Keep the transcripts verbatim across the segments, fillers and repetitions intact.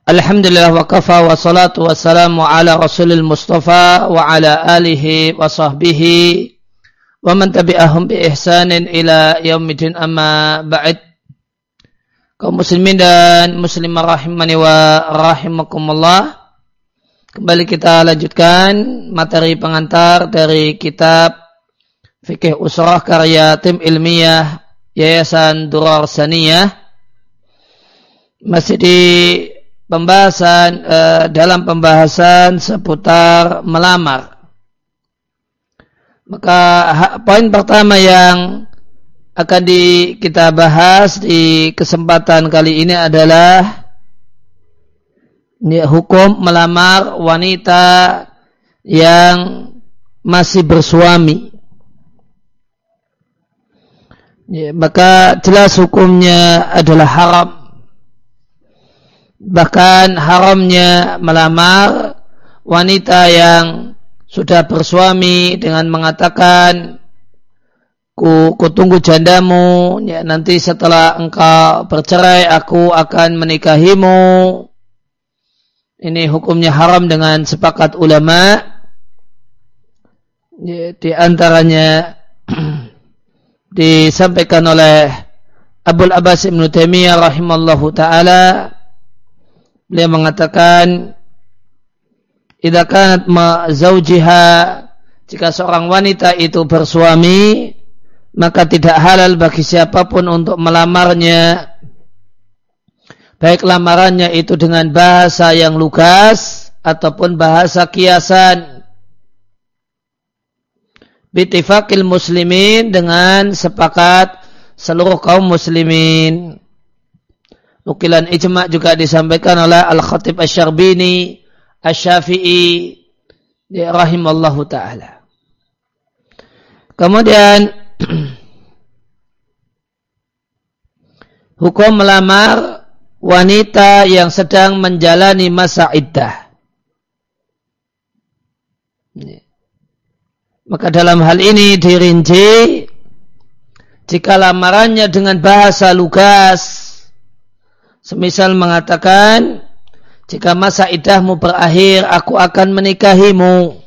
Alhamdulillah wa kafa wa salatu wa salamu ala rasulil mustafa wa ala alihi wa sahbihi wa man tabi'ahum bi ihsanin ila yaumidin amma ba'd. Kaum muslimin dan muslimah rahimani wa rahimakumullah, kembali kita lanjutkan materi pengantar dari kitab Fikih Usrah karya tim ilmiah Yayasan Durar Saniyah, masih di pembahasan eh, dalam pembahasan seputar melamar. Maka ha, poin pertama yang akan di, kita bahas di kesempatan kali ini adalah ya, hukum melamar wanita yang masih bersuami. Ya, maka jelas hukumnya adalah haram. Bahkan haramnya melamar wanita yang sudah bersuami dengan mengatakan, ku, ku tunggu jandamu, ya, nanti setelah engkau bercerai aku akan menikahimu. Ini hukumnya haram dengan sepakat ulama. Ya, di antaranya disampaikan oleh Abul Abbas Ibnu Taimiyah rahimallahu ta'ala. Beliau mengatakan, idza kanat ma zaujiha, jika seorang wanita itu bersuami, maka tidak halal bagi siapapun untuk melamarnya, baik lamarannya itu dengan bahasa yang lugas ataupun bahasa kiasan. Bittifaqil muslimin, dengan sepakat seluruh kaum muslimin. Nukilan ijma' juga disampaikan oleh Al-Khatib Asy-Syarbini Asy-Syafi'i rahimallahu ta'ala. Kemudian hukum melamar wanita yang sedang menjalani masa iddah. Maka dalam hal ini dirinci, jika lamarannya dengan bahasa lugas, semisal mengatakan, jika masa iddahmu berakhir, aku akan menikahimu,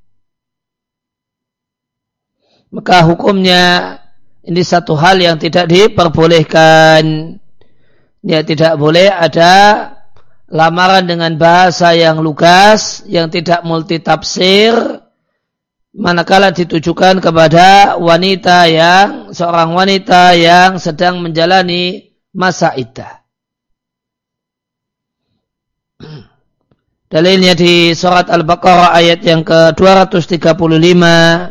maka hukumnya ini satu hal yang tidak diperbolehkan. Ya, tidak boleh ada lamaran dengan bahasa yang lugas, yang tidak multitafsir, manakala ditujukan kepada wanita yang, seorang wanita yang sedang menjalani masa iddah. Dalilnya di surat Al-Baqarah ayat yang ke dua ratus tiga puluh lima.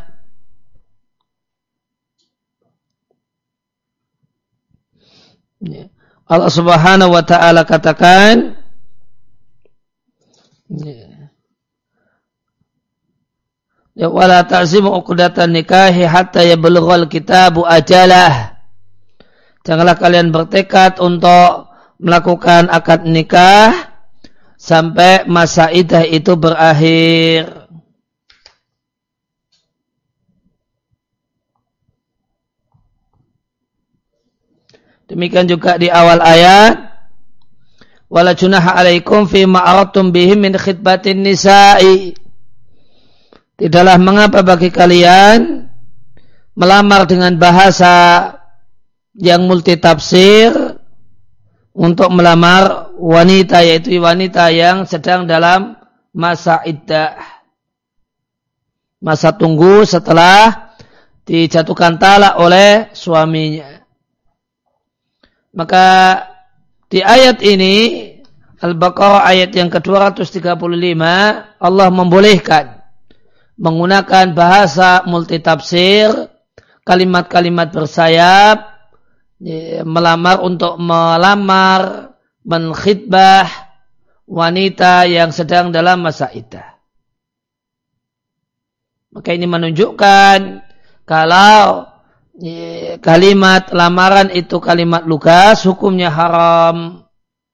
Allah Subhanahu wa ta'ala katakan, ya wala ta'zimu uqdatan nikahi hatta yablughal kitabu ajalah. Janganlah kalian bertekad untuk melakukan akad nikah sampai masa iddah itu berakhir. Demikian juga di awal ayat, wala junaha alaikum fima aradtum bihi min khitbatin nisa'i. Tidaklah mengapa bagi kalian melamar dengan bahasa yang multitafsir untuk melamar wanita, yaitu wanita yang sedang dalam masa iddah, masa tunggu setelah dijatuhkan talak oleh suaminya. Maka di ayat ini, Al-Baqarah ayat yang ke dua ratus tiga puluh lima, Allah membolehkan menggunakan bahasa multitafsir, kalimat-kalimat bersayap, melamar untuk melamar, menkhitbah wanita yang sedang dalam masa iddah. Maka ini menunjukkan kalau kalimat lamaran itu kalimat lugas, hukumnya haram.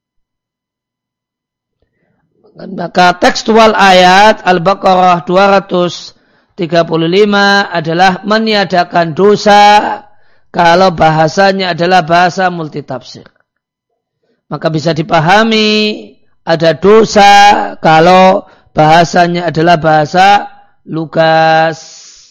Maka tekstual ayat Al-Baqarah dua ratus tiga puluh lima adalah meniadakan dosa kalau bahasanya adalah bahasa multitafsir. Maka bisa dipahami ada dosa kalau bahasanya adalah bahasa lugas.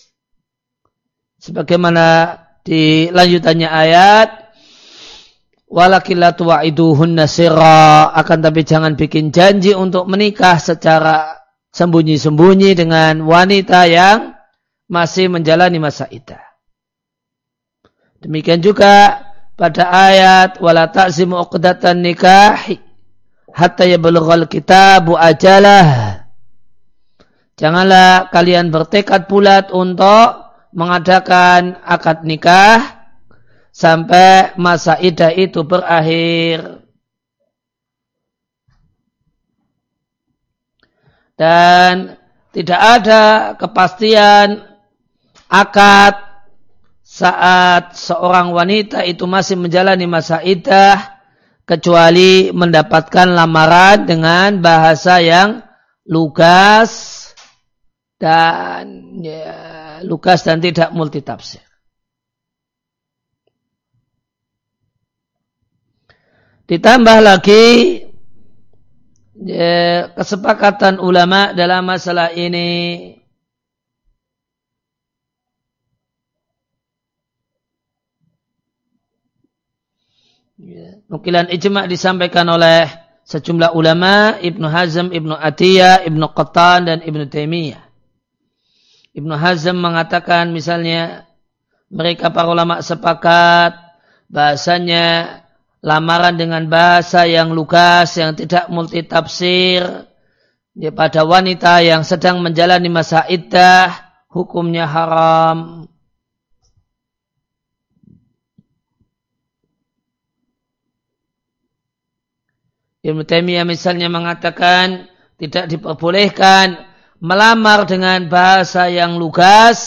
Sebagaimana di lanjutannya ayat, walakin la tuwa'iduhunna sirra, akan tapi jangan bikin janji untuk menikah secara sembunyi-sembunyi dengan wanita yang masih menjalani masa iddah. Demikian juga pada ayat wala ta'zimu uqdatan nikahi hatta yablughal kitabu ajalah. Janganlah kalian bertekad bulat untuk mengadakan akad nikah sampai masa iddah itu berakhir. Dan tidak ada kepastian akad saat seorang wanita itu masih menjalani masa iddah kecuali mendapatkan lamaran dengan bahasa yang lugas dan ya, lugas dan tidak multitafsir. Ditambah lagi ya, kesepakatan ulama dalam masalah ini. Nukilan ijma' disampaikan oleh sejumlah ulama, Ibnu Hazm, Ibnu Atiyah, Ibnu Qattan, dan Ibnu Taimiyah. Ibnu Hazm mengatakan misalnya mereka para ulama sepakat bahasanya lamaran dengan bahasa yang lugas, yang tidak multitafsir ya, pada wanita yang sedang menjalani masa iddah hukumnya haram. Ibnu Taimiyah misalnya mengatakan tidak diperbolehkan melamar dengan bahasa yang lugas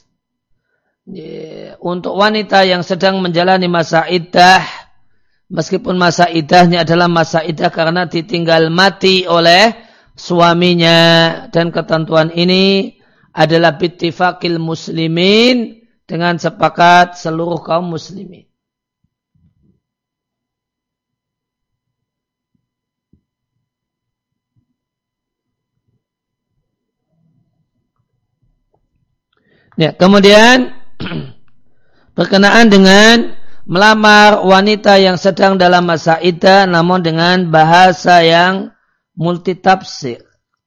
ya, untuk wanita yang sedang menjalani masa iddah, meskipun masa iddahnya adalah masa iddah karena ditinggal mati oleh suaminya, dan ketentuan ini adalah bittifaqil muslimin, dengan sepakat seluruh kaum muslimin. Ya, kemudian berkenaan dengan melamar wanita yang sedang dalam masa iddah namun dengan bahasa yang multitafsir,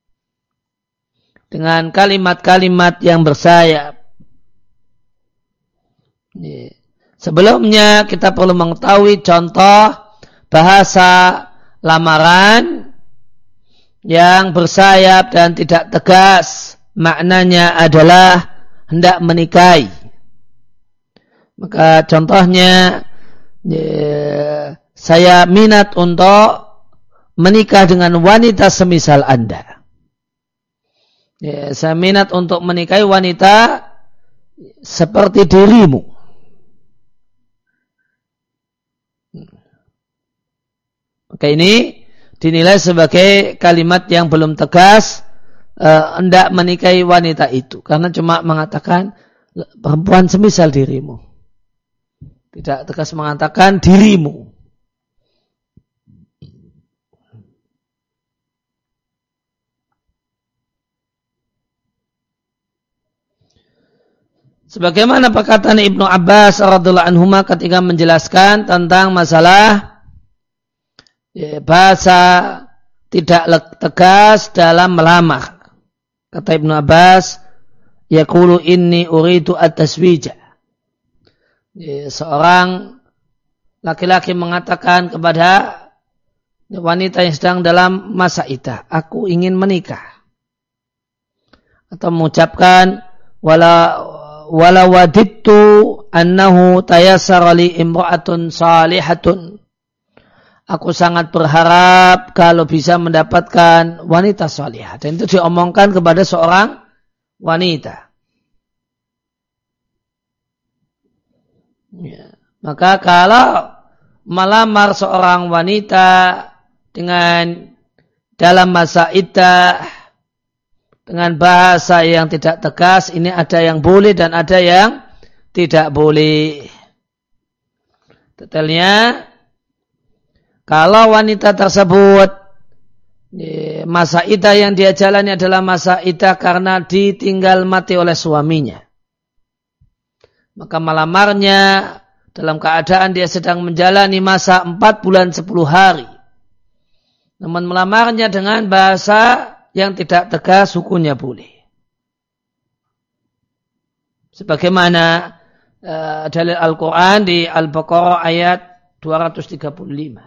dengan kalimat-kalimat yang bersayap. Ya. Sebelumnya kita perlu mengetahui contoh bahasa lamaran yang bersayap dan tidak tegas, maknanya adalah hendak menikahi. Maka contohnya ya, saya minat untuk menikah dengan wanita semisal Anda. Ya, saya minat untuk menikahi wanita seperti dirimu. Maka ini dinilai sebagai kalimat yang belum tegas, Uh, hendak menikahi wanita itu, karena cuma mengatakan perempuan semisal dirimu, tidak tegas mengatakan dirimu. Sebagaimana perkataan Ibnu Abbas radhiyallahu anhuma ketika menjelaskan tentang masalah ya, bahasa tidak tegas dalam melamar. Kata Ibnu Abbas, yaqulu inni uridu at-taswija. Seorang laki-laki mengatakan kepada wanita yang sedang dalam masa iddah, aku ingin menikah. Atau mengucapkan wala wala wadittu annahu tayassara li imra'atun salihatun. Aku sangat berharap kalau bisa mendapatkan wanita salihah. Dan itu diomongkan kepada seorang wanita. Ya. Maka kalau melamar seorang wanita dengan dalam masa iddah dengan bahasa yang tidak tegas, ini ada yang boleh dan ada yang tidak boleh. Detailnya, kalau wanita tersebut masa iddah yang dia jalani adalah masa iddah karena ditinggal mati oleh suaminya. Maka melamarnya dalam keadaan dia sedang menjalani masa empat bulan sepuluh hari. Namun melamarnya dengan bahasa yang tidak tegas hukumnya boleh. Sebagaimana uh, dalil Al-Quran di Al-Baqarah ayat dua ratus tiga puluh lima.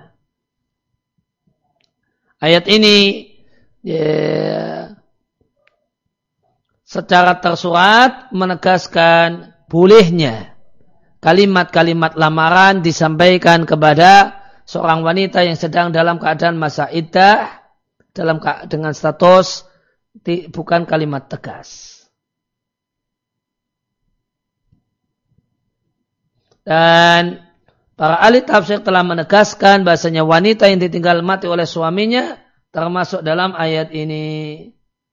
Ayat ini ya, secara tersurat menegaskan bolehnya kalimat-kalimat lamaran disampaikan kepada seorang wanita yang sedang dalam keadaan masa iddah dalam dengan status bukan kalimat tegas. Dan para ahli tafsir telah menegaskan bahasanya wanita yang ditinggal mati oleh suaminya termasuk dalam ayat ini.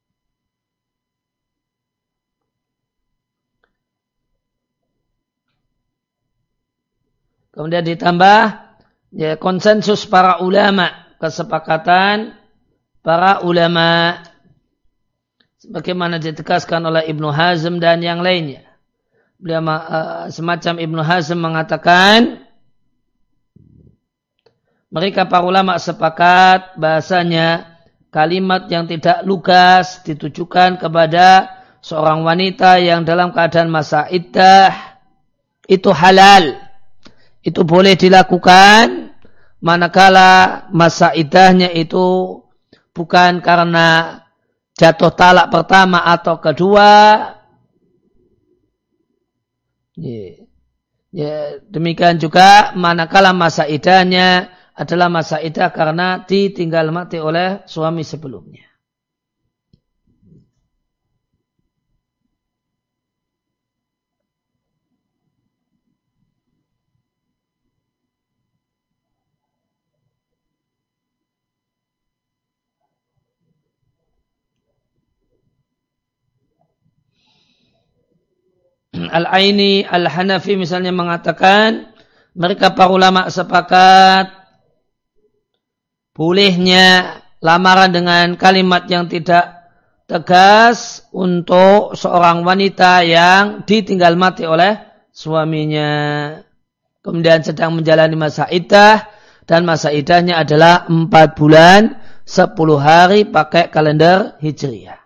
Kemudian ditambah ya, konsensus para ulama, kesepakatan para ulama sebagaimana ditegaskan oleh Ibnu Hazm dan yang lainnya. Beliau uh, semacam Ibnu Hazm mengatakan mereka para ulama sepakat bahasanya kalimat yang tidak lugas ditujukan kepada seorang wanita yang dalam keadaan masa iddah itu halal. Itu boleh dilakukan manakala masa iddahnya itu bukan karena jatuh talak pertama atau kedua. Ya, ya, demikian juga manakala masa iddahnya adalah masa iddah karena ditinggal mati oleh suami sebelumnya. Al-Aini Al-Hanafi misalnya mengatakan mereka para ulama sepakat bolehnya lamaran dengan kalimat yang tidak tegas untuk seorang wanita yang ditinggal mati oleh suaminya kemudian sedang menjalani masa iddah dan masa iddahnya adalah empat bulan sepuluh hari pakai kalender Hijriah.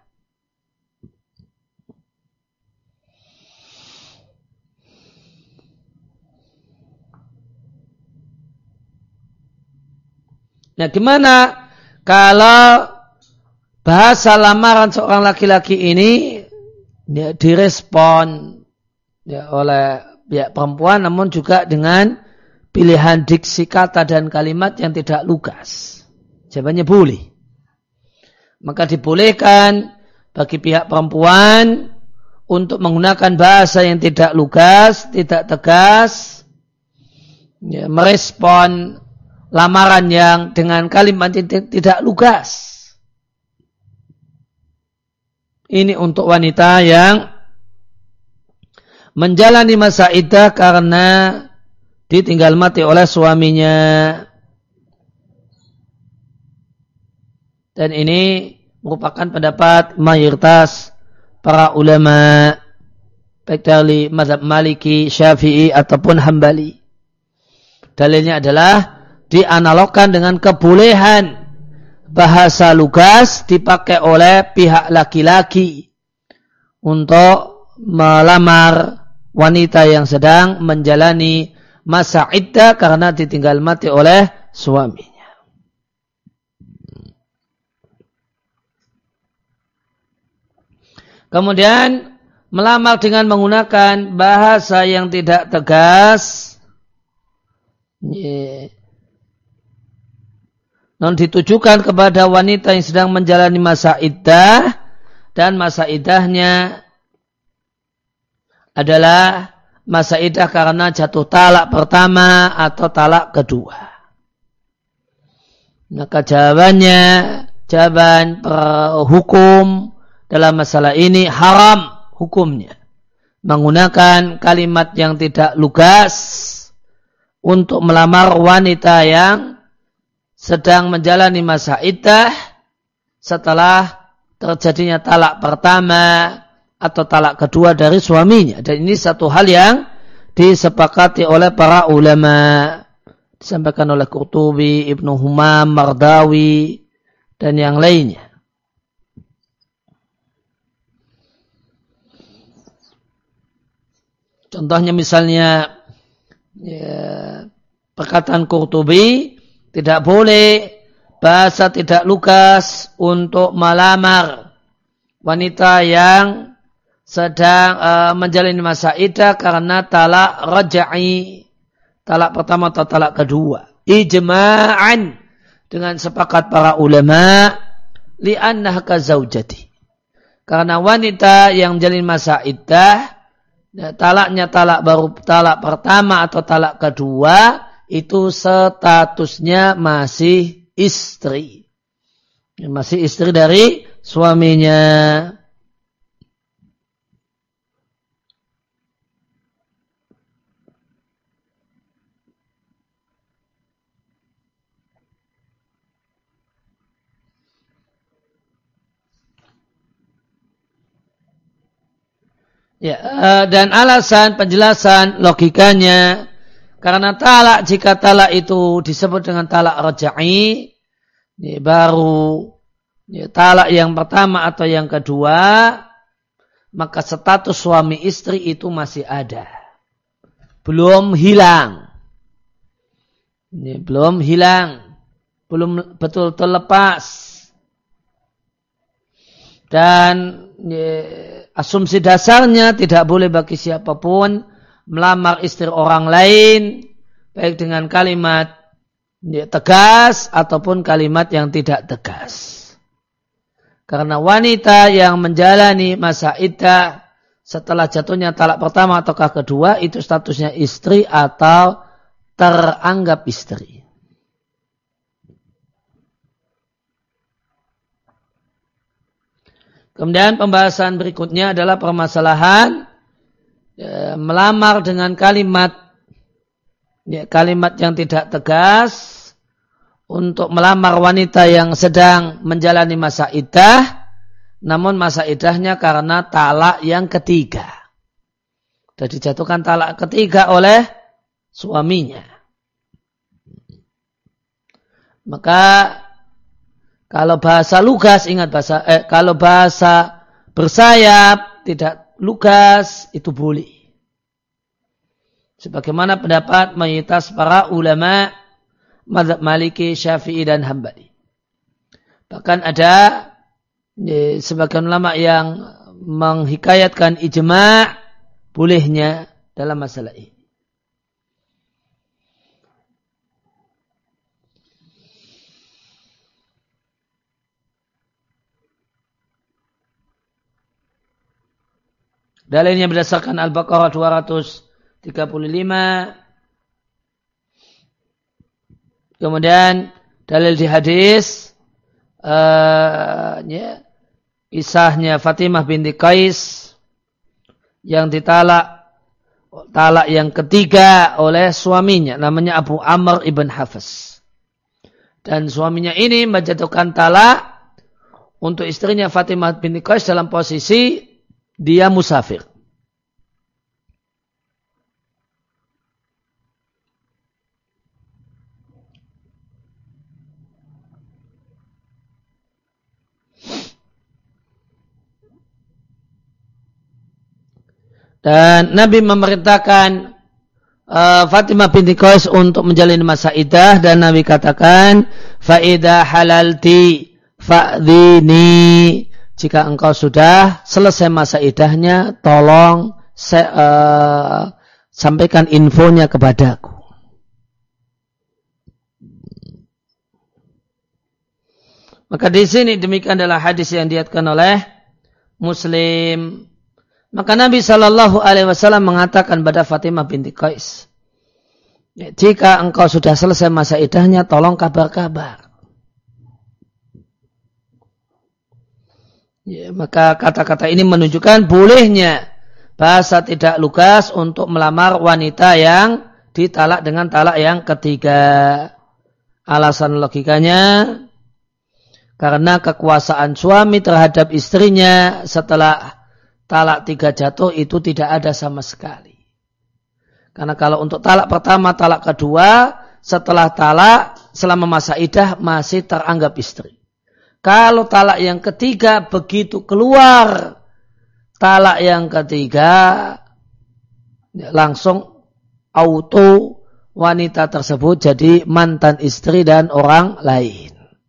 Nah, gimana kalau bahasa lamaran seorang laki-laki ini ya, direspon ya, oleh pihak perempuan, namun juga dengan pilihan diksi kata dan kalimat yang tidak lugas? Jawabannya boleh. Maka dibolehkan bagi pihak perempuan untuk menggunakan bahasa yang tidak lugas, tidak tegas, ya, merespon lamaran yang dengan kalimat tidak lugas. Ini untuk wanita yang menjalani masa iddah karena ditinggal mati oleh suaminya. Dan ini merupakan pendapat mayoritas para ulama baik dari mazhab Maliki, Syafi'i ataupun Hambali. Dalilnya adalah dianalogkan dengan kebolehan bahasa lugas dipakai oleh pihak laki-laki untuk melamar wanita yang sedang menjalani masa iddah karena ditinggal mati oleh suaminya. Kemudian melamar dengan menggunakan bahasa yang tidak tegas, yeah. non ditujukan kepada wanita yang sedang menjalani masa iddah dan masa iddahnya adalah masa iddah karena jatuh talak pertama atau talak kedua. Maka jawabannya, jawaban hukum dalam masalah ini haram hukumnya menggunakan kalimat yang tidak lugas untuk melamar wanita yang sedang menjalani masa iddah setelah terjadinya talak pertama atau talak kedua dari suaminya. Dan ini satu hal yang disepakati oleh para ulama. Disampaikan oleh Qurtubi, Ibnu Humam, Mardawi, dan yang lainnya. Contohnya misalnya ya, perkataan Qurtubi, tidak boleh bahasa tidak lugas untuk melamar wanita yang sedang uh, menjalani masa iddah karena talak raj'i, talak pertama atau talak kedua. Ijma'an, dengan sepakat para ulama, li'annaha kazaujati, karena wanita yang menjalani masa iddah, talaknya talak baru talak pertama atau talak kedua, itu statusnya masih istri, masih istri dari suaminya. Ya, dan alasan penjelasan logikanya, karena talak, jika talak itu disebut dengan talak raj'i, ya, baru ya, talak yang pertama atau yang kedua, maka status suami istri itu masih ada, belum hilang, ya, belum hilang, belum betul-betul lepas. Dan ya, asumsi dasarnya tidak boleh bagi siapapun melamar istri orang lain, baik dengan kalimat ya, tegas ataupun kalimat yang tidak tegas. Karena wanita yang menjalani masa iddah setelah jatuhnya talak pertama ataukah kedua, itu statusnya istri atau teranggap istri. Kemudian pembahasan berikutnya adalah permasalahan ya, melamar dengan kalimat ya, kalimat yang tidak tegas untuk melamar wanita yang sedang menjalani masa iddah, namun masa iddahnya karena talak yang ketiga. Sudah dijatuhkan talak ketiga oleh suaminya. Maka kalau bahasa lugas, ingat bahasa, eh, kalau bahasa bersayap tidak lugas, itu boleh. Sebagaimana pendapat mayoritas para ulama mazhab Maliki, Syafi'i dan Hambali. Bahkan ada eh, sebagian ulama yang menghikayatkan ijma' bolehnya dalam masalah ini. Dalilnya berdasarkan Al-Baqarah dua ratus tiga puluh lima. Kemudian dalil di hadis uh, ya, kisahnya Fatimah binti Qais yang ditalak talak yang ketiga oleh suaminya, namanya Abu Amr ibn Hafs. Dan suaminya ini menjatuhkan talak untuk istrinya Fatimah binti Qais dalam posisi dia musafir. Dan Nabi memerintahkan uh, Fatimah binti Qais untuk menjalani masa iddah, dan Nabi katakan, fa idza halalti fa'dhini, jika engkau sudah selesai masa iddahnya, tolong se, uh, sampaikan infonya kepadaku. Maka di sini demikian adalah hadis yang diriwayatkan oleh Muslim. Maka Nabi Shallallahu Alaihi Wasallam mengatakan pada Fatimah binti Qais, jika engkau sudah selesai masa iddahnya, tolong kabar-kabar. Ya, maka kata-kata ini menunjukkan bolehnya bahasa tidak lugas untuk melamar wanita yang ditalak dengan talak yang ketiga. Alasan logikanya, karena kekuasaan suami terhadap istrinya setelah talak tiga jatuh itu tidak ada sama sekali. Karena kalau untuk talak pertama, talak kedua, setelah talak selama masa iddah masih teranggap istri. Kalau talak yang ketiga begitu keluar talak yang ketiga langsung auto wanita tersebut jadi mantan istri dan orang lain.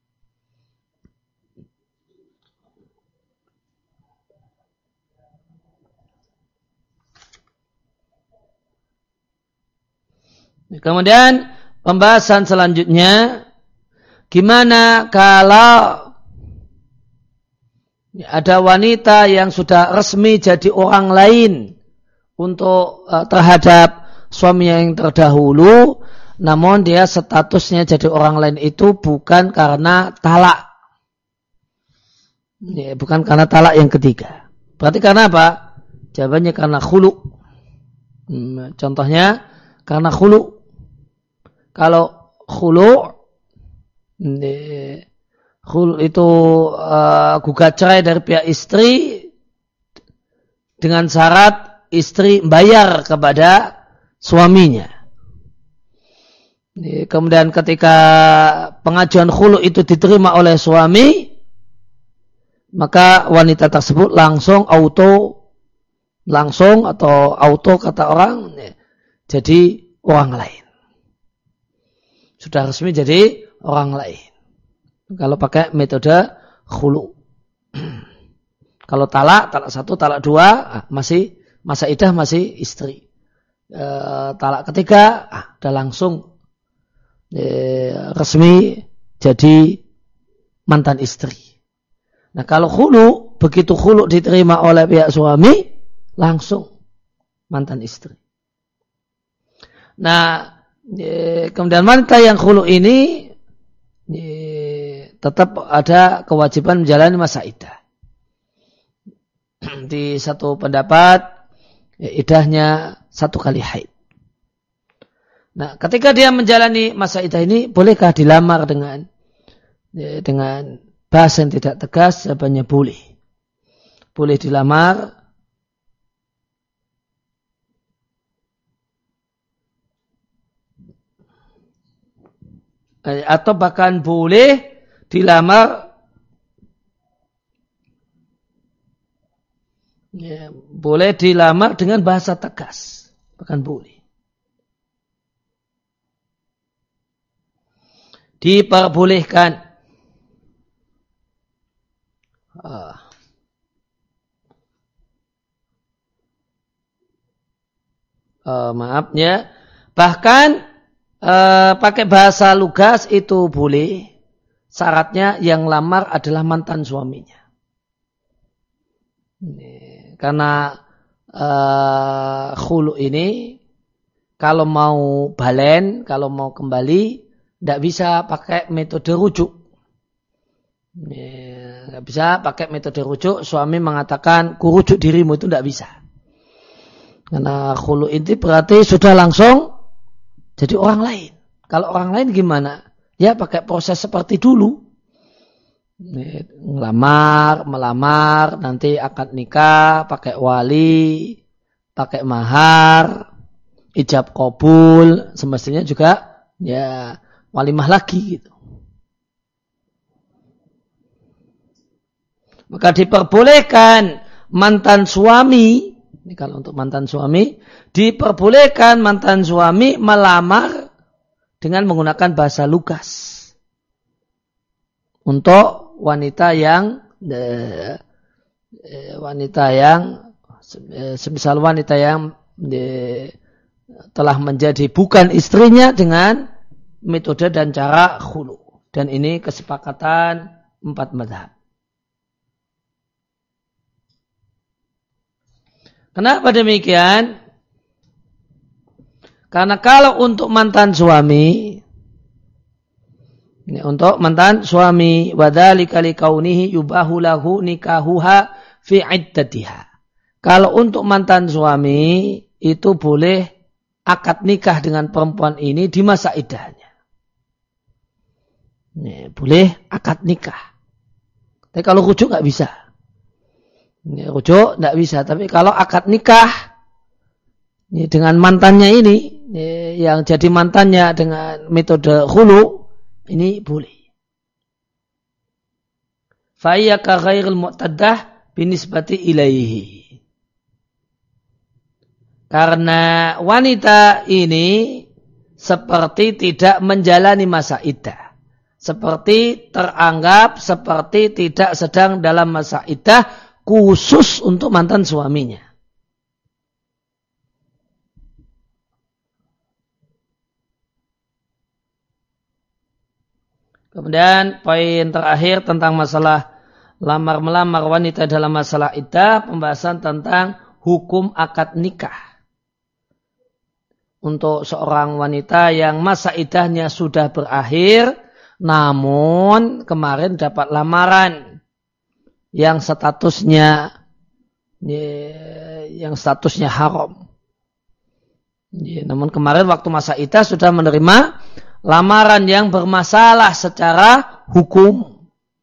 Kemudian pembahasan selanjutnya, gimana kalau ada wanita yang sudah resmi jadi orang lain untuk uh, terhadap suami yang terdahulu, namun dia statusnya jadi orang lain itu bukan karena talak, ya, bukan karena talak yang ketiga. Berarti karena apa? Jawabannya karena khulu. Hmm, contohnya karena khulu. Kalau khulu, khulu itu uh, gugat cerai dari pihak istri dengan syarat istri bayar kepada suaminya. Kemudian ketika pengajuan khulu itu diterima oleh suami, maka wanita tersebut langsung auto, langsung atau auto kata orang, jadi orang lain. Sudah resmi jadi orang lain. Kalau pakai metode khulu. Kalau talak, talak satu, talak dua, masih masa iddah masih istri. E, talak ketiga, ah, udah langsung e, resmi jadi mantan istri. Nah kalau khulu, begitu khulu diterima oleh pihak suami, langsung mantan istri. Nah, e, kemudian wanita yang khulu ini e, tetap ada kewajiban menjalani masa iddah. Di satu pendapat, ya, iddahnya satu kali haid. Nah, ketika dia menjalani masa iddah ini, bolehkah dilamar dengan ya, dengan bahasa yang tidak tegas? Jawabannya boleh. Boleh dilamar. Atau bahkan boleh dilamar, ya, boleh dilamar dengan bahasa tegas, bahkan boleh. Diperbolehkan. Uh. Uh, maafnya, bahkan Uh, pakai bahasa lugas itu boleh. Syaratnya yang lamar adalah mantan suaminya. Ini, karena uh, khulu ini kalau mau balen, kalau mau kembali, tidak bisa pakai metode rujuk. Tidak bisa pakai metode rujuk. Suami mengatakan ku rujuk dirimu, itu tidak bisa. Karena khulu ini berarti sudah langsung jadi orang lain. Kalau orang lain gimana? Ya pakai proses seperti dulu. Melamar, melamar, nanti akad nikah, pakai wali, pakai mahar, ijab qabul, semestinya juga ya walimah lagi gitu. Maka diperbolehkan mantan suami, ini kalau untuk mantan suami, diperbolehkan mantan suami melamar dengan menggunakan bahasa lugas untuk wanita yang eh, wanita yang semisal wanita yang eh, telah menjadi bukan istrinya dengan metode dan cara khulu. Dan ini kesepakatan empat mazhab. Kenapa demikian? Karena kalau untuk mantan suami, ini untuk mantan suami, wadzalika likaunihi yubahu lahu nikahuha fi iddatiha. Kalau untuk mantan suami itu boleh akad nikah dengan perempuan ini di masa iddahnya. Ini boleh akad nikah. Tapi kalau rujuk nggak bisa. Ya, rujuk nggak bisa. Tapi kalau akad nikah ya, dengan mantannya ini, ya, yang jadi mantannya dengan metode khulu, ini boleh. Fa'iyya ka ghairil mu'taddah binisbati ilaihi. Karena wanita ini seperti tidak menjalani masa iddah. Seperti teranggap seperti tidak sedang dalam masa iddah khusus untuk mantan suaminya. Kemudian poin terakhir tentang masalah lamar-melamar wanita dalam masalah iddah, pembahasan tentang hukum akad nikah. Untuk seorang wanita yang masa iddahnya sudah berakhir, namun kemarin dapat lamaran yang statusnya yang statusnya haram. Namun kemarin waktu masa iddah sudah menerima lamaran yang bermasalah secara hukum.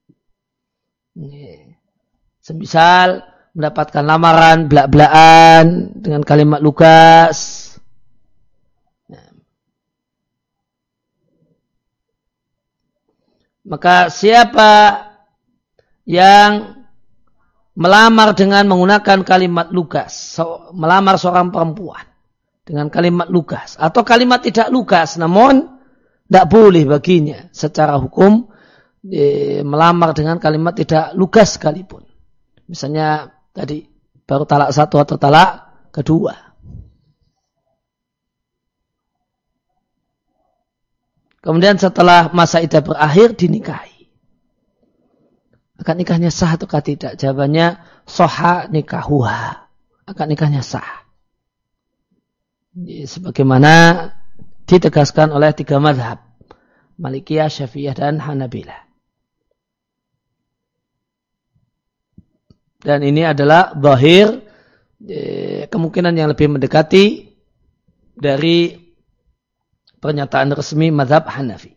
Semisal mendapatkan lamaran belak-belakan dengan kalimat lugas. Maka siapa yang melamar dengan menggunakan kalimat lugas, melamar seorang perempuan dengan kalimat lugas, atau kalimat tidak lugas, namun tidak boleh baginya secara hukum eh, melamar dengan kalimat tidak lugas sekalipun. Misalnya tadi baru talak satu atau talak kedua. Kemudian setelah masa iddah berakhir dinikahi. Akad nikahnya sah atau tidak? Jawabannya sahha nikahuha. Akad nikahnya sah. Sebagaimana ditegaskan oleh tiga mazhab. Malikiyah, Syafi'iyah dan Hanabilah. Dan ini adalah zahir kemungkinan yang lebih mendekati dari pernyataan resmi mazhab Hanafi.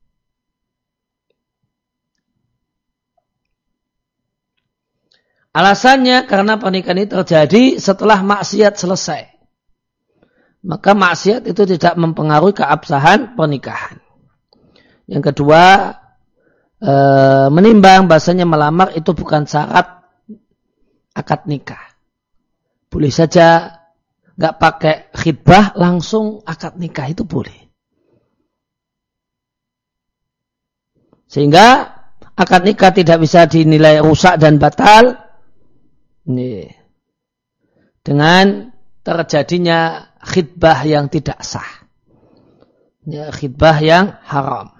Alasannya karena pernikahan ini terjadi setelah maksiat selesai. Maka maksiat itu tidak mempengaruhi keabsahan pernikahan. Yang kedua, e, menimbang bahasanya melamar itu bukan syarat akad nikah. Boleh saja nggak pakai khitbah langsung akad nikah itu boleh. Sehingga akad nikah tidak bisa dinilai rusak dan batal nih, dengan terjadinya khitbah yang tidak sah. Ya, khitbah yang haram.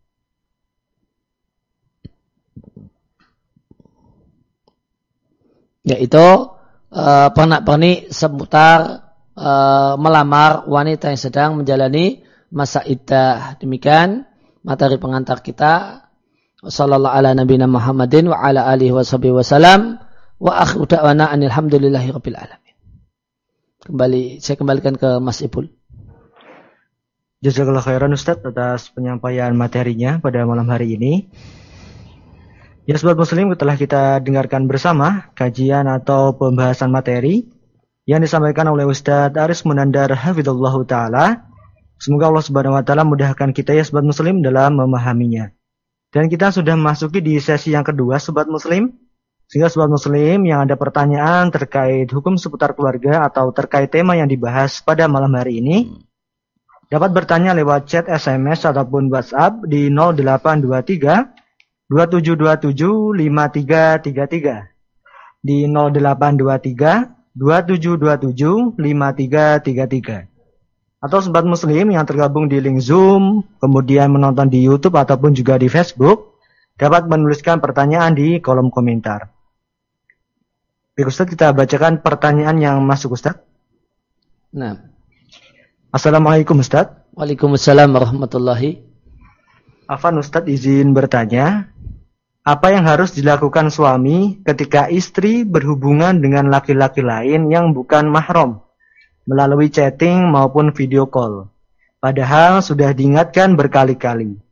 Yaitu uh, pernak-pernik seputar uh, melamar wanita yang sedang menjalani masa iddah. Demikian materi pengantar kita. Sallallahu ala nabiyina Muhammadin wa ala alihi washabihi wasallam wa akhiru da'wana anil hamdulillahi rabbil alamin. Kembali saya kembalikan ke Mas Ibul. Jazakallahu khairan Ustaz atas penyampaian materinya pada malam hari ini. Ya sobat muslim, telah kita dengarkan bersama kajian atau pembahasan materi yang disampaikan oleh Ustaz Aris Munandar hafizallahu taala. Semoga Allah Subhanahu wa taala mudahkan kita ya sobat muslim dalam memahaminya. Dan kita sudah memasuki di sesi yang kedua sobat muslim. Sehingga sobat muslim yang ada pertanyaan terkait hukum seputar keluarga atau terkait tema yang dibahas pada malam hari ini, dapat bertanya lewat chat, S M S ataupun WhatsApp di nol delapan dua tiga dua tujuh dua tujuh lima tiga tiga tiga. Di nol delapan dua tiga dua tujuh dua tujuh lima tiga tiga tiga. Atau sobat muslim yang tergabung di link Zoom, kemudian menonton di YouTube ataupun juga di Facebook, dapat menuliskan pertanyaan di kolom komentar. Baik Ustaz, kita bacakan pertanyaan yang masuk Ustaz. Nah. Assalamualaikum Ustaz. Waalaikumsalam warahmatullahi. Afan Ustaz izin bertanya, apa yang harus dilakukan suami ketika istri berhubungan dengan laki-laki lain yang bukan mahram melalui chatting maupun video call, padahal sudah diingatkan berkali-kali.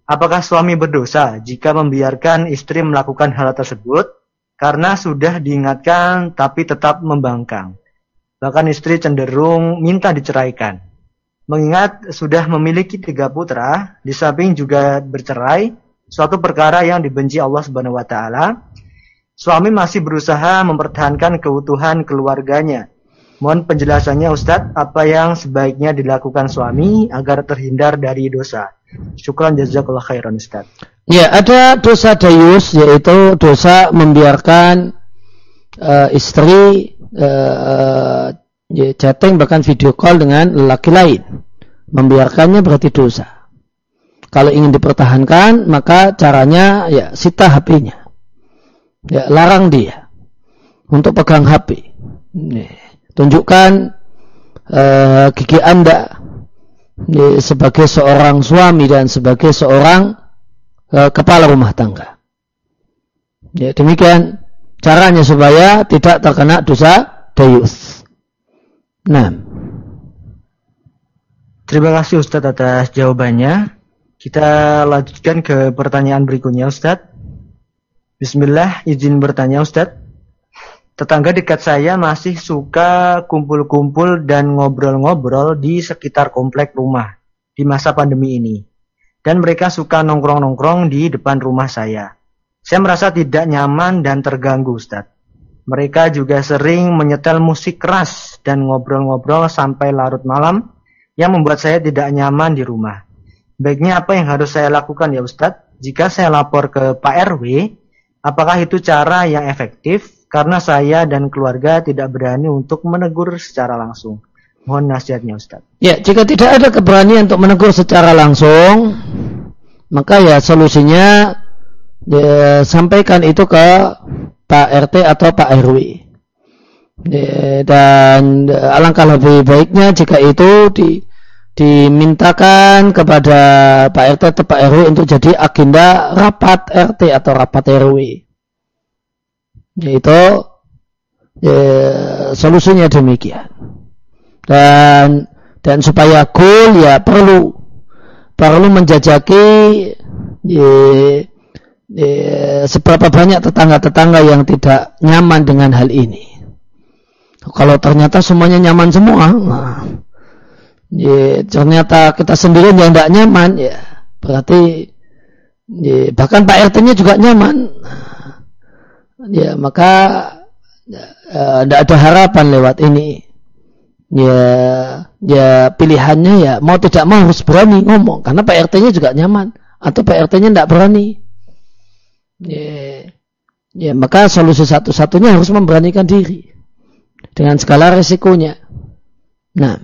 apakah suami berdosa jika membiarkan istri melakukan hal tersebut karena sudah diingatkan tapi tetap membangkang? Bahkan istri cenderung minta diceraikan. Mengingat sudah memiliki tiga putra, di samping juga bercerai, suatu perkara yang dibenci Allah Subhanahu wa taala. Suami masih berusaha mempertahankan keutuhan keluarganya. Mohon penjelasannya Ustadz, apa yang sebaiknya dilakukan suami agar terhindar dari dosa? Syukran jazakallah khairan Ustadz. Ya, ada dosa dayus, yaitu dosa membiarkan uh, istri uh, ya, chatting bahkan video call dengan lelaki lain. Membiarkannya berarti dosa. Kalau ingin dipertahankan, maka caranya ya sita H P-nya. Ya, larang dia untuk pegang H P. Nih. Tunjukkan uh, gigi Anda ya, sebagai seorang suami dan sebagai seorang uh, kepala rumah tangga. Ya, demikian caranya supaya tidak terkena dosa dayus. Nah, terima kasih Ustadz atas jawabannya. Kita lanjutkan ke pertanyaan berikutnya Ustadz. Bismillah, izin bertanya Ustadz. Tetangga dekat saya masih suka kumpul-kumpul dan ngobrol-ngobrol di sekitar komplek rumah di masa pandemi ini. Dan mereka suka nongkrong-nongkrong di depan rumah saya. Saya merasa tidak nyaman dan terganggu Ustadz. Mereka juga sering menyetel musik keras dan ngobrol-ngobrol sampai larut malam yang membuat saya tidak nyaman di rumah. Baiknya apa yang harus saya lakukan ya Ustadz? Jika saya lapor ke Pak R W, apakah itu cara yang efektif? Karena saya dan keluarga tidak berani untuk menegur secara langsung. Mohon nasihatnya Ustaz. Ya, jika tidak ada keberanian untuk menegur secara langsung, maka ya solusinya ya, sampaikan itu ke Pak R T atau Pak R W. Ya, dan alangkah lebih baiknya jika itu di, dimintakan kepada Pak R T atau Pak R W untuk jadi agenda rapat R T atau rapat R W. Yaitu ya, solusinya demikian. Dan dan supaya goal ya perlu perlu menjajaki ya, ya, seberapa banyak tetangga-tetangga yang tidak nyaman dengan hal ini. Kalau ternyata semuanya nyaman semua, nah, ya, ternyata kita sendiri yang tidak nyaman, ya berarti ya, bahkan Pak R T-nya juga nyaman. Ya, maka tidak uh, ada harapan lewat ini. Ya, ya pilihannya ya mau tidak mau harus berani ngomong karena Pak R T-nya juga nyaman atau Pak R T-nya tidak berani. Ya, ya maka solusi satu-satunya harus memberanikan diri dengan segala resikonya. Nah,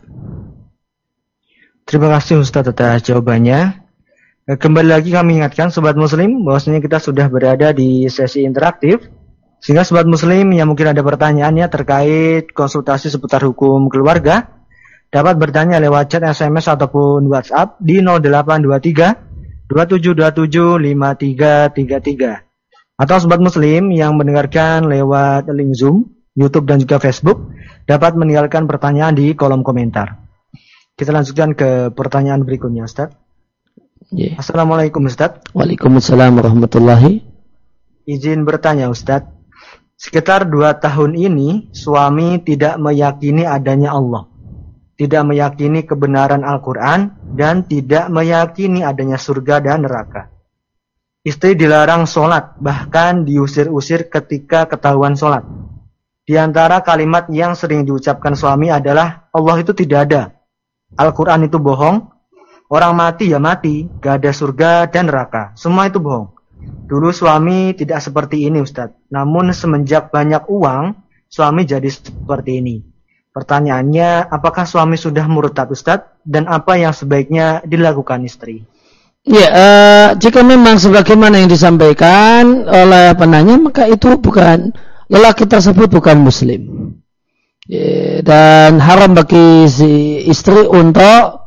terima kasih Ustaz atas jawabannya. Kembali lagi kami ingatkan Sobat Muslim bahwasanya kita sudah berada di sesi interaktif. Sehingga Sobat Muslim yang mungkin ada pertanyaannya terkait konsultasi seputar hukum keluarga dapat bertanya lewat chat, S M S ataupun WhatsApp di nol delapan dua tiga dua tujuh dua tujuh lima tiga tiga tiga. Atau Sobat Muslim yang mendengarkan lewat link Zoom, YouTube dan juga Facebook dapat meninggalkan pertanyaan di kolom komentar. Kita lanjutkan ke pertanyaan berikutnya Ustaz. Yeah. Assalamualaikum Ustaz. Waalaikumsalam warahmatullahi. Izin bertanya Ustaz. Sekitar dua tahun ini, suami tidak meyakini adanya Allah, tidak meyakini kebenaran Al-Quran, dan tidak meyakini adanya surga dan neraka. Istri dilarang sholat, bahkan diusir-usir ketika ketahuan sholat. Di antara kalimat yang sering diucapkan suami adalah, Allah itu tidak ada, Al-Quran itu bohong, orang mati ya mati, gak ada surga dan neraka, semua itu bohong. Dulu suami tidak seperti ini Ustadz. Namun semenjak banyak uang, suami jadi seperti ini. Pertanyaannya, apakah suami sudah murtad Ustadz? Dan apa yang sebaiknya dilakukan istri? Ya, uh, jika memang sebagaimana yang disampaikan oleh penanya, maka itu bukan, lelaki tersebut bukan muslim. Ya, dan haram bagi si istri untuk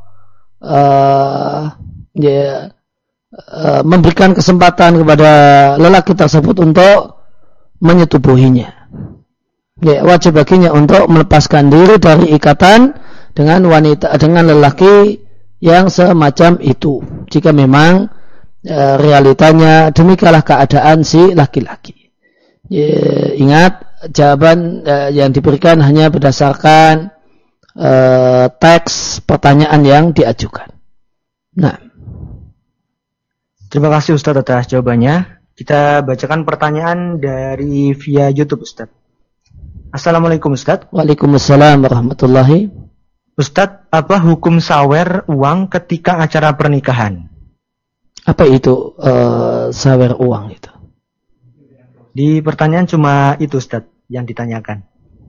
uh, ya, memberikan kesempatan kepada lelaki tersebut untuk menyetubuhinya. Ya, wajib baginya untuk melepaskan diri dari ikatan dengan wanita, dengan lelaki yang semacam itu. Jika memang e, realitanya demikianlah keadaan si laki-laki. E, ingat jawaban e, yang diberikan hanya berdasarkan e, teks pertanyaan yang diajukan. Nah, terima kasih Ustaz atas jawabannya. Kita bacakan pertanyaan dari via YouTube Ustaz. Assalamualaikum Ustaz. Waalaikumsalam warahmatullahi. Ustaz, apa hukum sawer uang ketika acara pernikahan? Apa itu uh, sawer uang itu? Di pertanyaan cuma itu Ustaz yang ditanyakan.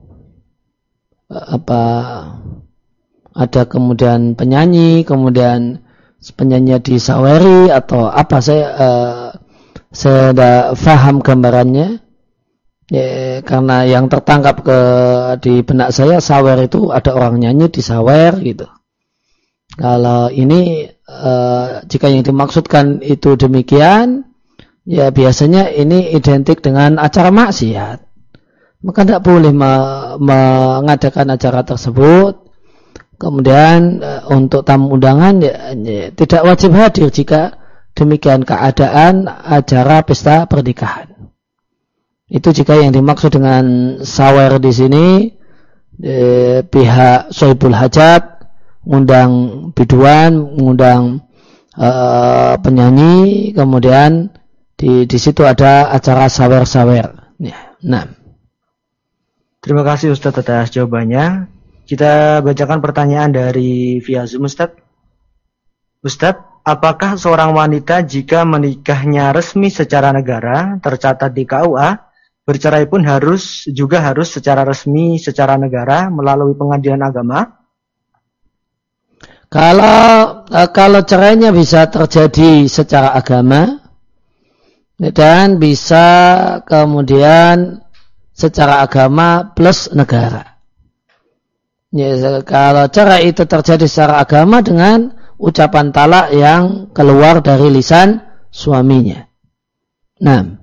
Apa ada kemudian penyanyi, kemudian penyanyi disaweri atau apa? Saya uh, saya tidak paham gambarannya. Ya, karena yang tertangkap ke di benak saya sawer itu ada orang nyanyi disawer gitu. Kalau ini e, jika yang dimaksudkan itu demikian, ya biasanya ini identik dengan acara maksiat. Maka tidak boleh me- mengadakan acara tersebut. Kemudian e, untuk tamu undangan ya, ya tidak wajib hadir jika demikian keadaan acara pesta pernikahan. Itu jika yang dimaksud dengan sawer di sini eh, pihak sohibul hajat mengundang biduan, mengundang eh, penyanyi, kemudian di di situ ada acara sawer-sawer. Ya, nah. Terima kasih Ustaz atas jawabannya. Kita bacakan pertanyaan dari via Zoom Ustaz. Ustaz, apakah seorang wanita jika menikahnya resmi secara negara tercatat di K U A, bercerai pun harus juga harus secara resmi secara negara melalui pengadilan agama? Kalau kalau cerainya bisa terjadi secara agama dan bisa kemudian secara agama plus negara. Ya, kalau cerai itu terjadi secara agama dengan ucapan talak yang keluar dari lisan suaminya. Nah.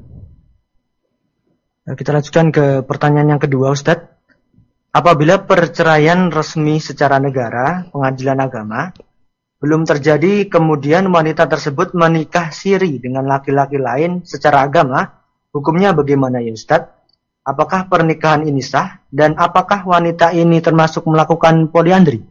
Kita lanjutkan ke pertanyaan yang kedua, Ustadz. Apabila perceraian resmi secara negara, pengadilan agama, belum terjadi, kemudian wanita tersebut menikah siri dengan laki-laki lain secara agama, hukumnya bagaimana ya Ustadz? Apakah pernikahan ini sah? Dan apakah wanita ini termasuk melakukan poliandri?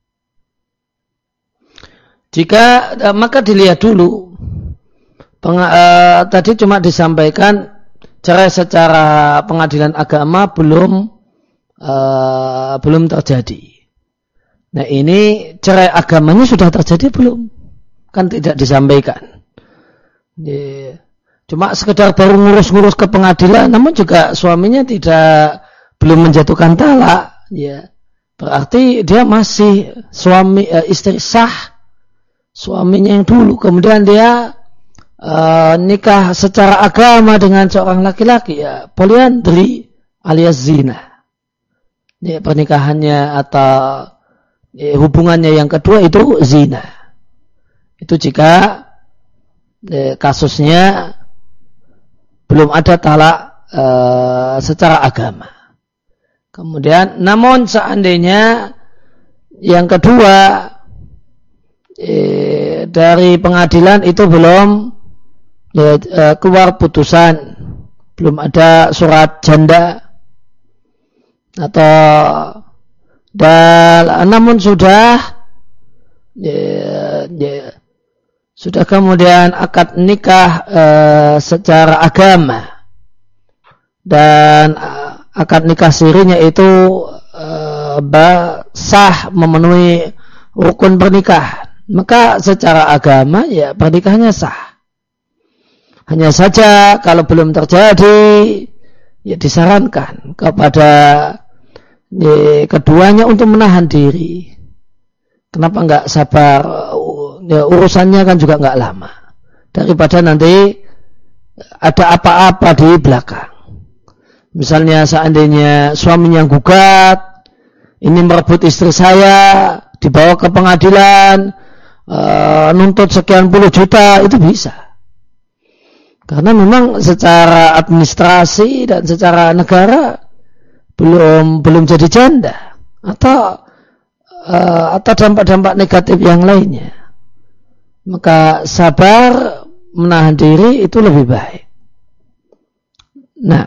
Jika, maka dilihat dulu. Peng, uh, tadi cuma disampaikan cerai secara pengadilan agama belum uh, belum terjadi. Nah ini cerai agamanya sudah terjadi belum? Kan tidak disampaikan. Yeah. Cuma sekedar baru ngurus-ngurus ke pengadilan, namun juga suaminya tidak belum menjatuhkan talak. Ya, berarti dia masih suami uh, istri sah suaminya yang dulu. Kemudian dia Uh, nikah secara agama dengan seorang laki-laki, ya poliandri alias zina. Ya, pernikahannya atau ya, hubungannya yang kedua itu zina. Itu jika ya, kasusnya belum ada talak uh, secara agama. Kemudian, namun seandainya yang kedua ya, dari pengadilan itu belum ya, keluar putusan, belum ada surat janda atau dan namun sudah ya, ya, sudah kemudian akad nikah e, secara agama dan akad nikah sirinya itu e, sah memenuhi rukun pernikahan, maka secara agama ya pernikahannya sah. Hanya saja kalau belum terjadi, ya disarankan kepada ya, keduanya untuk menahan diri. Kenapa enggak sabar? Ya, urusannya kan juga enggak lama. Daripada nanti ada apa-apa di belakang. Misalnya seandainya suaminya gugat, ini merebut istri saya, dibawa ke pengadilan, e, nuntut sekian puluh juta, itu bisa. Karena memang secara administrasi dan secara negara belum belum jadi janda atau uh, atau dampak-dampak negatif yang lainnya. Maka sabar menahan diri itu lebih baik. Nah,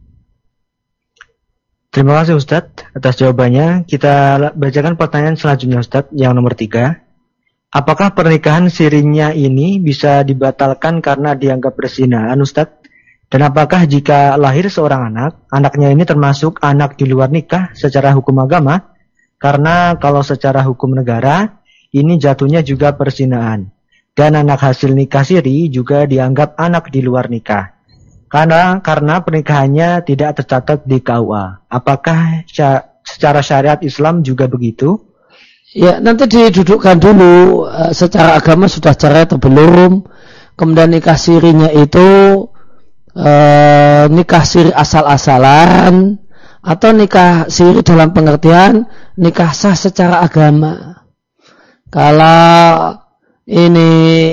terima kasih Ustadz atas jawabannya. Kita bacakan pertanyaan selanjutnya Ustadz, yang nomor tiga. Apakah pernikahan sirinya ini bisa dibatalkan karena dianggap perzinahan Ustadz? Dan apakah jika lahir seorang anak, anaknya ini termasuk anak di luar nikah secara hukum agama? Karena kalau secara hukum negara, ini jatuhnya juga perzinahan. Dan anak hasil nikah siri juga dianggap anak di luar nikah. Karena karena pernikahannya tidak tercatat di K U A. Apakah secara syariat Islam juga begitu? Ya, nanti didudukkan dulu uh, secara agama sudah cerai atau belum. Kemudian nikah sirinya itu uh, nikah siri asal-asalan atau nikah siri dalam pengertian nikah sah secara agama. Kalau ini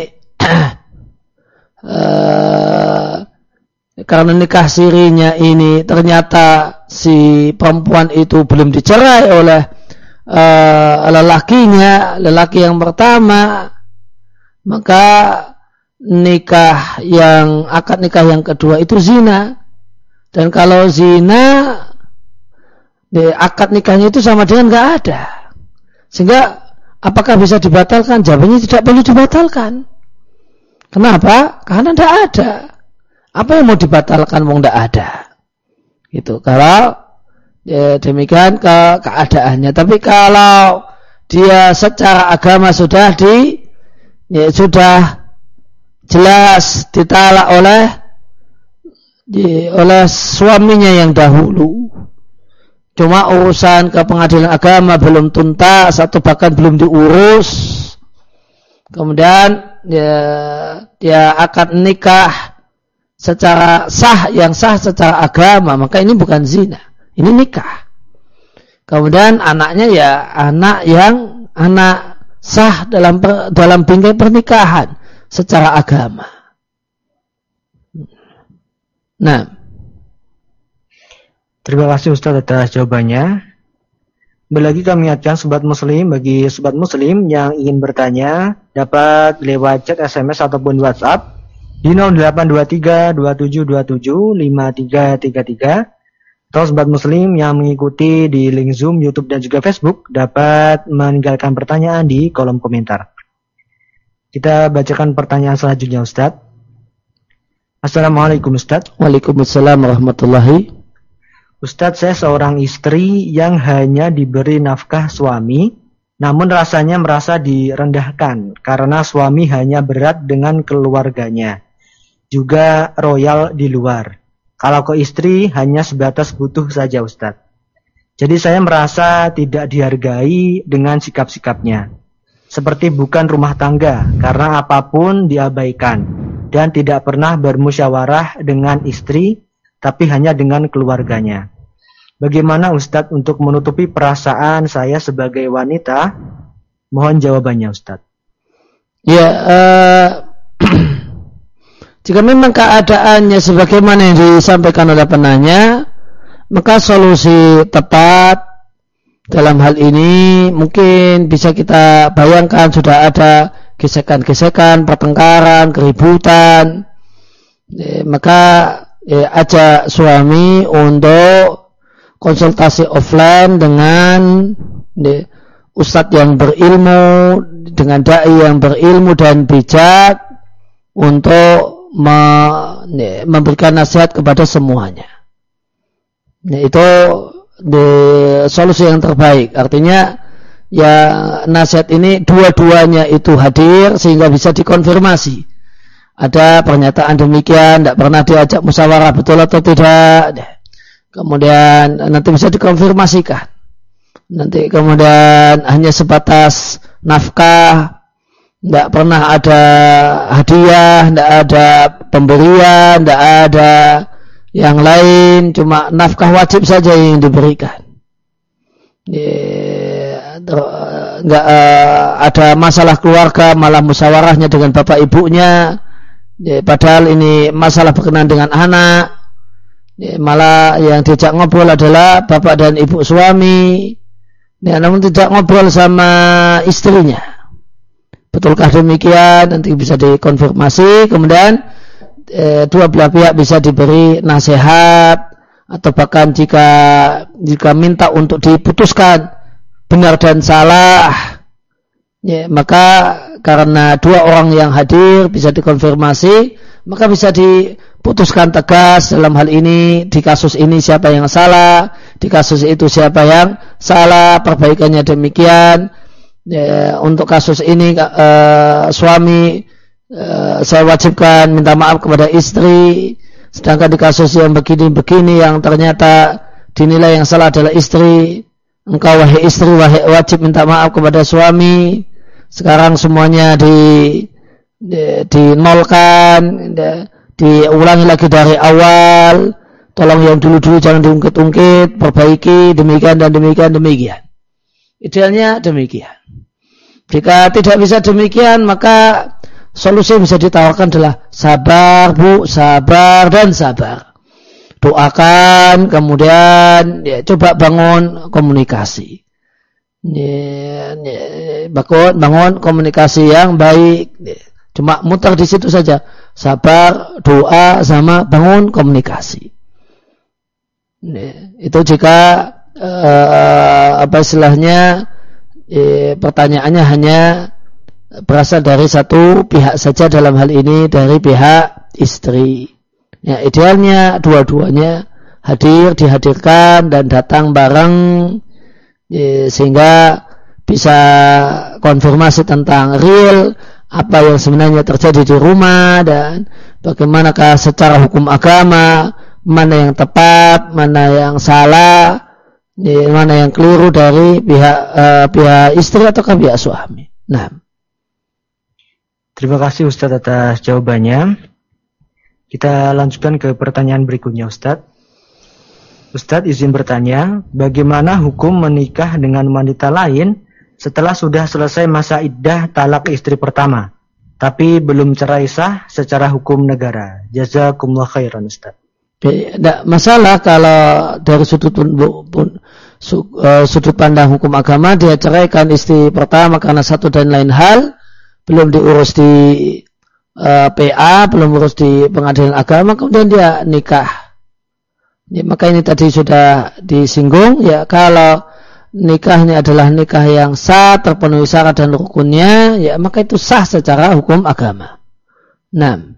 uh, karena nikah sirinya ini ternyata si perempuan itu belum dicerai oleh uh, lelakinya, lelaki yang pertama, maka nikah yang akad nikah yang kedua itu zina. Dan kalau zina, akad nikahnya itu sama dengan nggak ada. Sehingga apakah bisa dibatalkan? Jawabannya tidak perlu dibatalkan. Kenapa? Karena tidak ada. Apa yang mau dibatalkan wong tidak ada. Gitu. Kalau ya, demikian ke keadaannya. Tapi kalau dia secara agama sudah di ya, sudah jelas ditalak oleh di, oleh suaminya yang dahulu. Cuma urusan ke pengadilan agama belum tuntas atau bahkan belum diurus. Kemudian ya, dia akan nikah secara sah, yang sah secara agama, maka ini bukan zina, ini nikah. Kemudian anaknya ya anak yang anak sah dalam dalam bingkai pernikahan secara agama. Nah, terima kasih Ustaz atas jawabannya. Lagi kami ingatkan sobat muslim, bagi sobat muslim yang ingin bertanya dapat lewat chat, S M S ataupun WhatsApp di nol delapan dua tiga dua tujuh dua tujuh lima tiga tiga tiga, atau sobat muslim yang mengikuti di link Zoom, YouTube dan juga Facebook dapat meninggalkan pertanyaan di kolom komentar. Kita bacakan pertanyaan selanjutnya Ustaz. Assalamualaikum Ustaz. Waalaikumsalam warahmatullahi. Ustaz, saya seorang istri yang hanya diberi nafkah suami, namun rasanya merasa direndahkan karena suami hanya berat dengan keluarganya, juga royal di luar. Kalau ke istri hanya sebatas butuh saja Ustaz. Jadi saya merasa tidak dihargai dengan sikap-sikapnya. Seperti bukan rumah tangga karena apapun diabaikan dan tidak pernah bermusyawarah dengan istri, tapi hanya dengan keluarganya. Bagaimana Ustadz untuk menutupi perasaan saya sebagai wanita? Mohon jawabannya Ustadz. Ya, uh, jika memang keadaannya sebagaimana yang disampaikan oleh penanya, maka solusi tepat dalam hal ini mungkin bisa kita bayangkan sudah ada gesekan-gesekan, pertengkaran, keributan. Ya, maka ya, ajak suami untuk konsultasi offline dengan ya, ustadz yang berilmu, dengan dai yang berilmu dan bijak untuk me, ya, memberikan nasihat kepada semuanya. Ya, itu di solusi yang terbaik. Artinya ya nasihat ini dua-duanya itu hadir sehingga bisa dikonfirmasi. Ada pernyataan demikian, tidak pernah diajak musyawarah betul atau tidak. Kemudian nanti bisa dikonfirmasikan. Nanti kemudian hanya sebatas nafkah, tidak pernah ada hadiah, tidak ada pemberian, tidak ada yang lain, cuma nafkah wajib saja yang diberikan. Ya, enggak uh, ada masalah keluarga, malah musyawarahnya dengan bapak ibunya. Ya, padahal ini masalah berkenaan dengan anak. Ya, malah yang diajak ngobrol adalah bapak dan ibu suami. Ya, namun tidak ngobrol sama istrinya. betulkah demikian, nanti bisa dikonfirmasi, kemudian eh, dua belah pihak bisa diberi nasihat, atau bahkan jika jika minta untuk diputuskan benar dan salah, ya, maka karena dua orang yang hadir bisa dikonfirmasi, maka bisa diputuskan tegas dalam hal ini, di kasus ini siapa yang salah, di kasus itu siapa yang salah, perbaikannya demikian. Ya, untuk kasus ini uh, suami uh, saya wajibkan minta maaf kepada istri, sedangkan di kasus yang begini-begini yang ternyata dinilai yang salah adalah istri, engkau wahai istri wahai wajib minta maaf kepada suami. Sekarang semuanya di, di dinolkan, di, diulangi lagi dari awal. Tolong yang dulu-dulu jangan diungkit-ungkit, perbaiki demikian dan demikian demikian. Idealnya demikian. Jika tidak bisa demikian, maka solusi yang bisa ditawarkan adalah sabar bu, sabar dan sabar. Doakan, kemudian ya, coba bangun komunikasi. Ya, ya, bangun, bangun komunikasi yang baik. Ya, cuma muter di situ saja. Sabar, doa, sama bangun komunikasi. Ya, itu jika uh, apa istilahnya eh, pertanyaannya hanya berasal dari satu pihak saja, dalam hal ini dari pihak istri. Ya, idealnya dua-duanya hadir, dihadirkan dan datang bareng, ya, sehingga bisa konfirmasi tentang real apa yang sebenarnya terjadi di rumah dan bagaimanakah secara hukum agama mana yang tepat, mana yang salah, ya, mana yang keliru dari pihak uh, pihak istri atau pihak suami. Nah, terima kasih Ustadz atas jawabannya. Kita lanjutkan ke pertanyaan berikutnya, Ustadz. Ustadz izin bertanya, bagaimana hukum menikah dengan wanita lain setelah sudah selesai masa iddah talak istri pertama, tapi belum cerai sah secara hukum negara? Jazakumullah khairan, Ustadz. Tidak masalah kalau dari sudut pun, pun, su, uh, sudut pandang hukum agama dia ceraikan istri pertama karena satu dan lain hal, belum diurus di uh, P A, belum urus di pengadilan agama, kemudian dia nikah. Ya, maka ini tadi sudah disinggung, ya, kalau nikahnya adalah nikah yang sah, terpenuhi syarat dan rukunnya, ya maka itu sah secara hukum agama. Nah,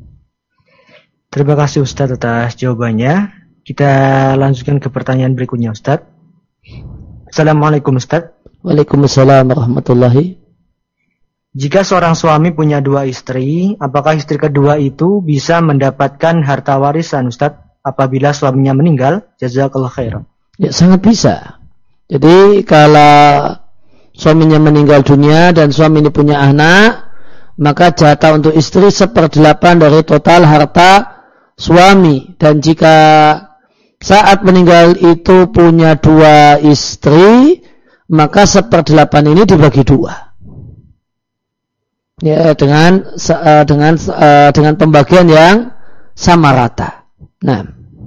terima kasih Ustadz atas jawabannya. Kita lanjutkan ke pertanyaan berikutnya, Ustadz. Assalamualaikum, Ustadz. Waalaikumsalam warahmatullahi. Jika seorang suami punya dua istri, apakah istri kedua itu bisa mendapatkan harta warisan, Ustadz, apabila suaminya meninggal? Jazakallah khairan. Ya, sangat bisa. Jadi kalau suaminya meninggal dunia dan suami ini punya anak, maka jatah untuk istri seperdelapan dari total harta suami. Dan jika saat meninggal itu punya dua istri, maka seperdelapan ini dibagi dua. Ya, dengan uh, dengan uh, dengan pembagian yang sama rata. Nah,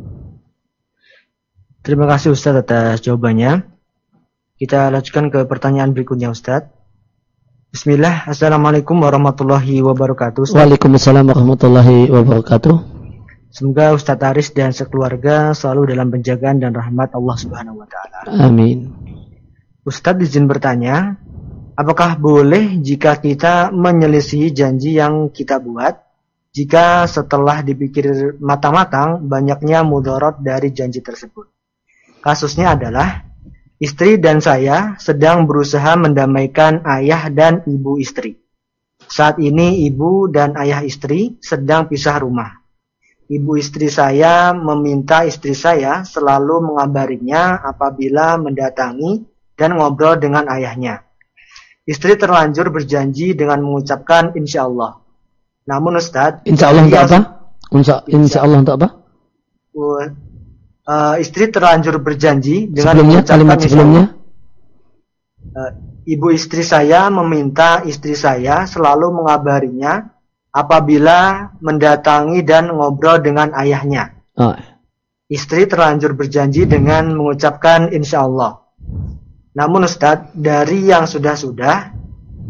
terima kasih Ustadz atas jawabannya. Kita lanjutkan ke pertanyaan berikutnya, Ustadz. Bismillah. Assalamualaikum warahmatullahi wabarakatuh, Ustadz. Waalaikumsalam warahmatullahi wabarakatuh. Semoga Ustadz Aris dan sekeluarga selalu dalam penjagaan dan rahmat Allah Subhanahu wa taala. Amin. Ustadz izin bertanya, apakah boleh jika kita menyelisihi janji yang kita buat, jika setelah dipikir matang-matang banyaknya mudarat dari janji tersebut? Kasusnya adalah istri dan saya sedang berusaha mendamaikan ayah dan ibu istri. Saat ini ibu dan ayah istri sedang pisah rumah. Ibu istri saya meminta istri saya selalu mengabarinya apabila mendatangi dan ngobrol dengan ayahnya. Istri terlanjur berjanji dengan mengucapkan insya Allah. Namun Ustadz, insya Allah untuk apa? Insya, insya Allah untuk apa? Uh, uh, istri terlanjur berjanji dengan sebelumnya, mengucapkan kalimat sebelumnya. Uh, ibu istri saya meminta istri saya selalu mengabarinya apabila mendatangi dan ngobrol dengan ayahnya. Oh. Istri terlanjur berjanji dengan mengucapkan insya Allah. Namun Ustadz, dari yang sudah-sudah,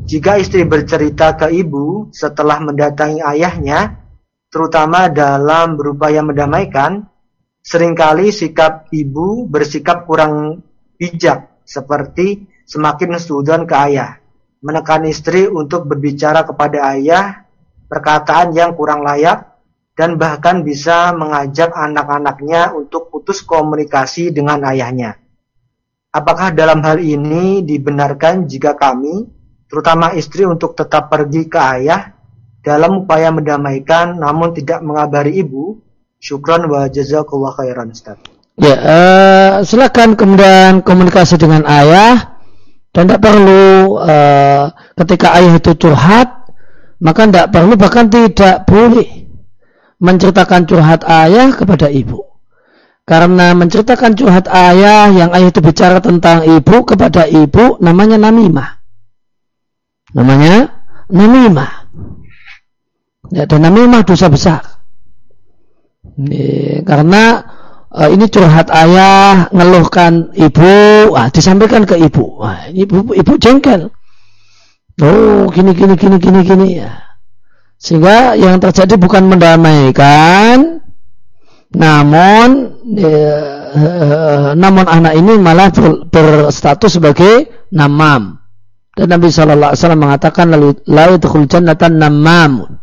jika istri bercerita ke ibu setelah mendatangi ayahnya, terutama dalam berupaya mendamaikan, seringkali sikap ibu bersikap kurang bijak, seperti semakin suudzon ke ayah, menekan istri untuk berbicara kepada ayah perkataan yang kurang layak, dan bahkan bisa mengajak anak-anaknya untuk putus komunikasi dengan ayahnya. Apakah dalam hal ini dibenarkan jika kami, terutama istri, untuk tetap pergi ke ayah dalam upaya mendamaikan namun tidak mengabari ibu? Syukran wa jazakallah khairan, Ustaz. Ya, uh, silakan kemudian komunikasi dengan ayah, dan tidak perlu uh, ketika ayah itu curhat, maka tidak perlu, bahkan tidak boleh menceritakan curhat ayah kepada ibu. Karena menceritakan curhat ayah, yang ayah itu bicara tentang ibu kepada ibu, namanya namimah. Namanya namimah. Ya, dan namimah dosa besar. Ini, karena uh, ini curhat ayah, ngeluhkan ibu, ah, disampaikan ke ibu. Wah, ibu, ibu jengkel. Oh, gini, gini, gini, gini, gini. Ya. Sehingga yang terjadi bukan mendamaikan, namun eh, namun anak ini malah ber, berstatus sebagai namam. Dan Nabi shallallahu alaihi wasallam mengatakan, la yadkhul jannatan namam.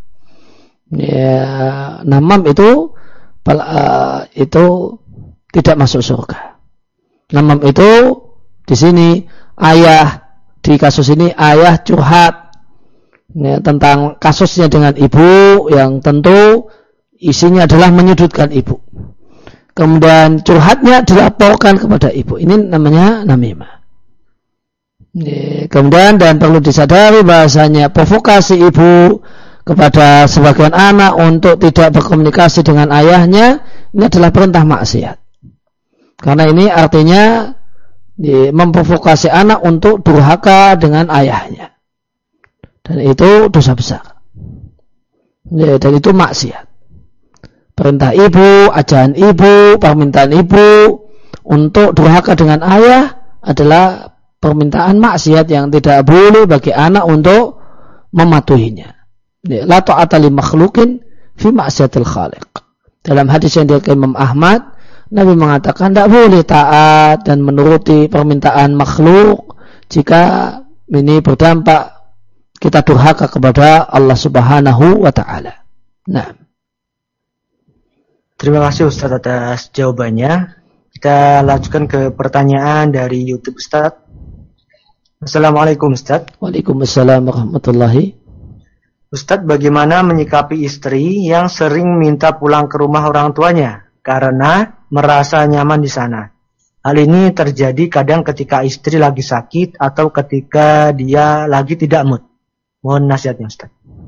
Ya, namam itu uh, itu tidak masuk surga. Namam itu di sini ayah, di kasus ini ayah curhat ya, tentang kasusnya dengan ibu, yang tentu isinya adalah menyudutkan ibu. Kemudian curhatnya dilaporkan kepada ibu. Ini namanya namimah. Kemudian, dan perlu disadari bahasanya provokasi ibu kepada sebagian anak untuk tidak berkomunikasi dengan ayahnya, ini adalah perintah maksiat. Karena ini artinya memprovokasi anak untuk durhaka dengan ayahnya. Dan itu dosa besar. Dan itu maksiat. Perintah ibu, ajaran ibu, permintaan ibu untuk durhaka dengan ayah adalah permintaan maksiat yang tidak boleh bagi anak untuk mematuhinya. La ta'ata li makhluqin fi maksiatil khaliq. Dalam hadis yang diriwayatkan Imam Ahmad, Nabi mengatakan tidak boleh taat dan menuruti permintaan makhluk jika ini berdampak kita durhaka kepada Allah Subhanahu wa taala. Nah. Terima kasih Ustaz atas jawabannya. Kita lanjutkan ke pertanyaan dari YouTube Ustaz. Assalamualaikum Ustaz. Waalaikumsalam warahmatullahi. Ustaz, bagaimana menyikapi istri yang sering minta pulang ke rumah orang tuanya karena merasa nyaman di sana? Hal ini terjadi kadang ketika istri lagi sakit atau ketika dia lagi tidak mood. Mohon nasihatnya Ustaz.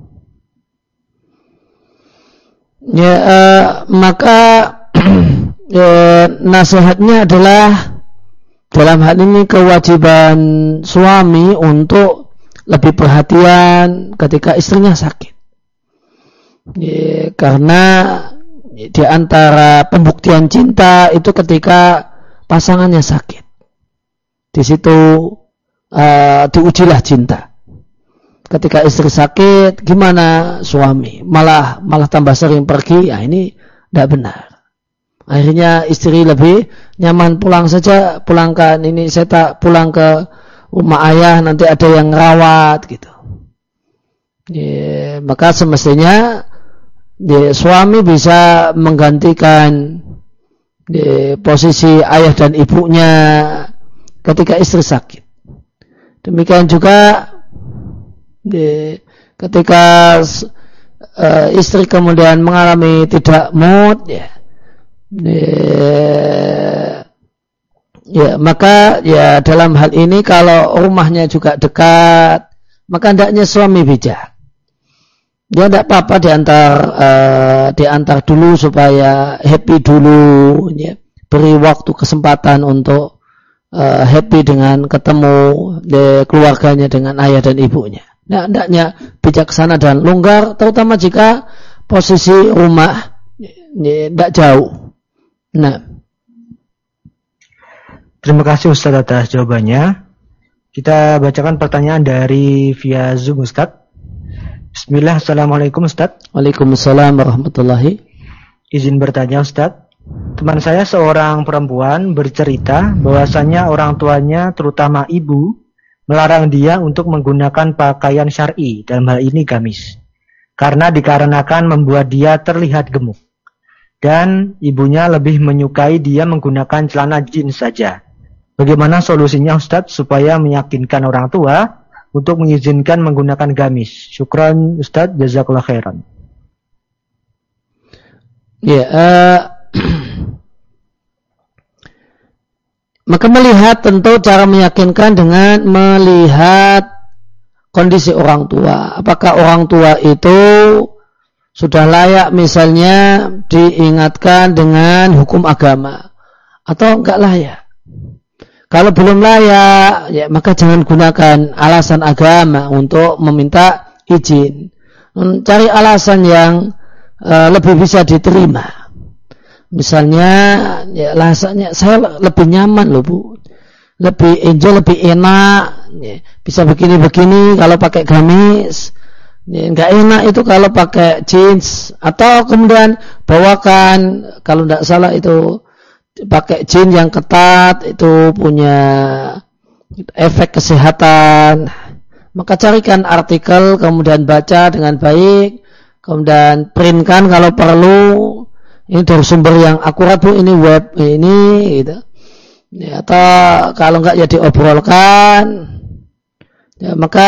Ya, uh, maka ya, nasihatnya adalah dalam hal ini kewajiban suami untuk lebih perhatian ketika istrinya sakit. Ya, karena di antara pembuktian cinta itu ketika pasangannya sakit. Di situ uh, diujilah cinta. Ketika istri sakit, gimana suami? Malah malah tambah sering pergi. Ya, ini tidak benar. Akhirnya istri lebih nyaman pulang saja, pulangkan ini saya tak pulang ke rumah ayah, nanti ada yang ngerawat gitu. Ya, maka semestinya ya, suami bisa menggantikan ya, posisi ayah dan ibunya ketika istri sakit. Demikian juga ya, ketika uh, istri kemudian mengalami tidak mood ya, Ya, ya, maka ya dalam hal ini kalau rumahnya juga dekat, maka hendaknya suami bijak. Dia tidak apa-apa diantar uh, diantar dulu supaya happy dulu, ya. Beri waktu kesempatan untuk uh, happy dengan ketemu ya, keluarganya dengan ayah dan ibunya. Nah, hendaknya bijaksana dan longgar, terutama jika posisi rumah ya, tidak jauh. Nah, terima kasih Ustaz atas jawabannya. Kita bacakan pertanyaan dari via Zoom Ustaz. Bismillah, Assalamualaikum Ustaz. Waalaikumsalam warahmatullahi. Izin bertanya Ustaz. Teman saya seorang perempuan bercerita bahwasanya orang tuanya, terutama ibu, melarang dia untuk menggunakan pakaian syar'i, dalam hal ini gamis, karena dikarenakan membuat dia terlihat gemuk. Dan ibunya lebih menyukai dia menggunakan celana jeans saja. Bagaimana solusinya Ustaz supaya meyakinkan orang tua untuk mengizinkan menggunakan gamis? Syukran Ustaz, jazakallah khairan. Ya, uh, maka melihat tentu cara meyakinkan dengan melihat kondisi orang tua. Apakah orang tua itu sudah layak misalnya diingatkan dengan hukum agama atau enggak layak? Kalau belum layak, ya maka jangan gunakan alasan agama untuk meminta izin. Cari alasan yang uh, lebih bisa diterima. Misalnya, ya alasannya saya lebih nyaman loh Bu, lebih enjoy, lebih enak, ya, bisa begini-begini kalau pakai gamis. Ya, enggak enak itu kalau pakai jeans. Atau kemudian bawakan, kalau enggak salah itu pakai jeans yang ketat itu punya efek kesehatan. Maka carikan artikel, kemudian baca dengan baik, kemudian printkan kalau perlu. Ini dari sumber yang akurat Bu, ini web ini gitu. Ya, atau kalau enggak ya diobrolkan. Ya, maka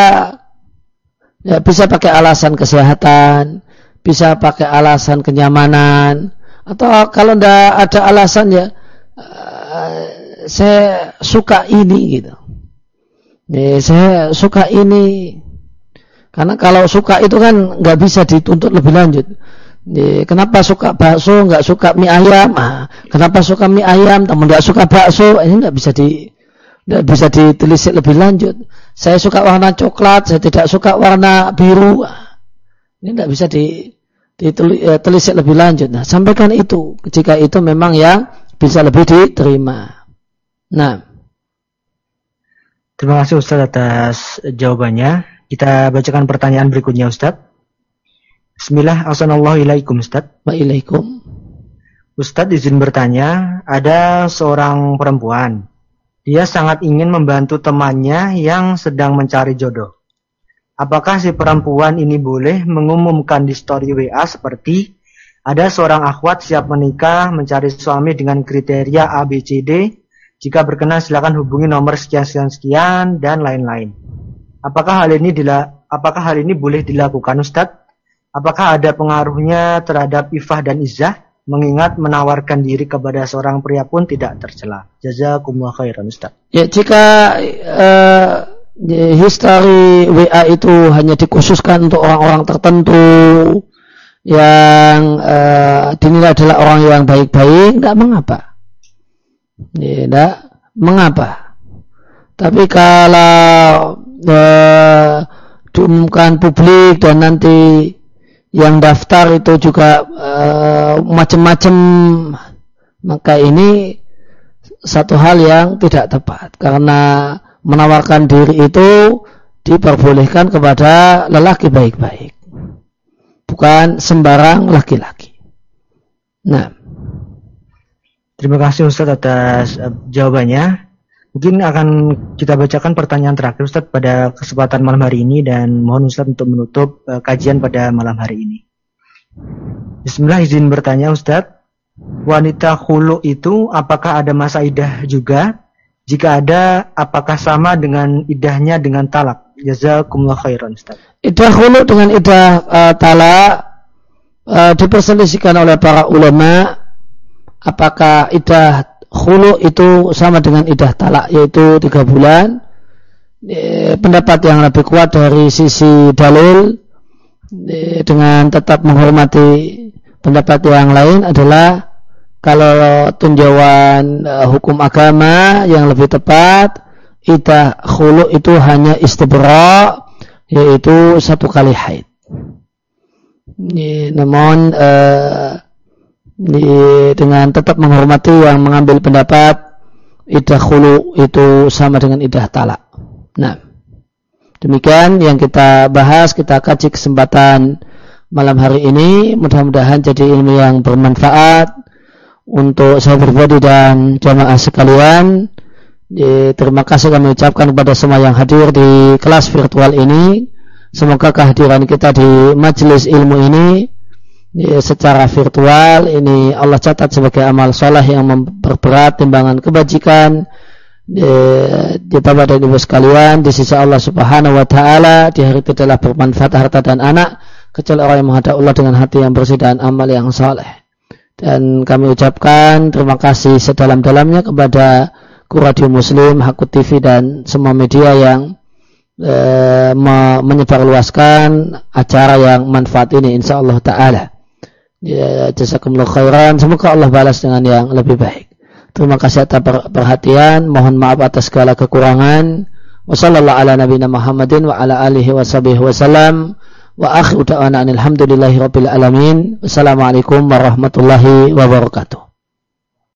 ya, bisa pakai alasan kesehatan, bisa pakai alasan kenyamanan. Atau kalau tidak ada alasan ya uh, saya suka ini gitu. Ya, saya suka ini. Karena kalau suka itu kan nggak bisa dituntut lebih lanjut. Ya, kenapa suka bakso nggak suka mie ayam? Ah, kenapa suka mie ayam namun nggak suka bakso? Ini nggak bisa di nggak bisa ditelisik lebih lanjut. Saya suka warna coklat, saya tidak suka warna biru. Ah, ini nggak bisa di ditelisik lebih lanjut. Nah, sampaikan itu jika itu memang yang bisa lebih diterima. Nah, terima kasih Ustaz atas jawabannya. Kita bacakan pertanyaan berikutnya Ustaz. Bismillah, assalamualaikum Ustaz. Waalaikum. Ustaz izin bertanya, ada seorang perempuan. Dia sangat ingin membantu temannya yang sedang mencari jodoh. Apakah si perempuan ini boleh mengumumkan di story W A seperti ada seorang akhwat siap menikah mencari suami dengan kriteria A B C D, jika berkenan silakan hubungi nomor sekian sekian sekian dan lain-lain. Apakah hal ini dila, apakah hal ini boleh dilakukan Ustaz? Apakah ada pengaruhnya terhadap ifah dan izzah, mengingat menawarkan diri kepada seorang pria pun tidak tercela? Jazakumullah khairan Ustaz. Ya, jika uh... history W A itu hanya dikhususkan untuk orang-orang tertentu yang uh, dinilai adalah orang yang baik-baik, tidak mengapa. Tidak mengapa. Tapi kalau uh, diumumkan publik dan nanti yang daftar itu juga uh, macam-macam, maka ini satu hal yang tidak tepat, karena menawarkan diri itu diperbolehkan kepada lelaki baik-baik, bukan sembarang laki-laki. Nah, terima kasih Ustaz atas uh, jawabannya. Mungkin akan kita bacakan pertanyaan terakhir Ustaz pada kesempatan malam hari ini, dan mohon Ustaz untuk menutup uh, kajian pada malam hari ini. Bismillah, izin bertanya Ustaz, wanita khulu itu apakah ada masa iddah juga? Jika ada, apakah sama dengan idahnya dengan talak? Jazakumullah khairan Ustaz. Idah khulu dengan idah uh, talak uh, diperselisihkan oleh para ulama. Apakah idah khulu itu sama dengan idah talak, yaitu tiga bulan? E, pendapat yang lebih kuat dari sisi dalil, e, dengan tetap menghormati pendapat yang lain adalah kalau tinjauan uh, hukum agama yang lebih tepat, idah khulu itu hanya istibra, yaitu satu kali haid. Ini, namun uh, ini, dengan tetap menghormati yang mengambil pendapat idah khulu itu sama dengan idah talak. Nah, demikian yang kita bahas, kita kaji kesempatan malam hari ini. Mudah-mudahan jadi ilmu yang bermanfaat untuk saya pribadi dan jamaah sekalian. Terima kasih kami ucapkan kepada semua yang hadir di kelas virtual ini. Semoga kehadiran kita di majelis ilmu ini secara virtual ini Allah catat sebagai amal soleh yang memperberat timbangan kebajikan di, di Bapak dan Ibu sekalian di sisi Allah Subhanahu wa taala. Di hari itu adalah bermanfaat harta dan anak, kecuali orang yang menghadap Allah dengan hati yang bersih dan amal yang soleh. Dan kami ucapkan terima kasih sedalam-dalamnya kepada Quradio Muslim, Hakut T V dan semua media yang e, me- menyebarluaskan acara yang manfaat ini insyaallah taala. Ya, jazakumullah khairan. Semoga Allah balas dengan yang lebih baik. Terima kasih atas perhatian. Mohon maaf atas segala kekurangan. Wassallallahu ala nabiyina Muhammadin wa ala alihi wa sahbihi wasallam. Wa akhiru da'wana alhamdulillahi rabbil alamin. Wassalamualaikum warahmatullahi wabarakatuh.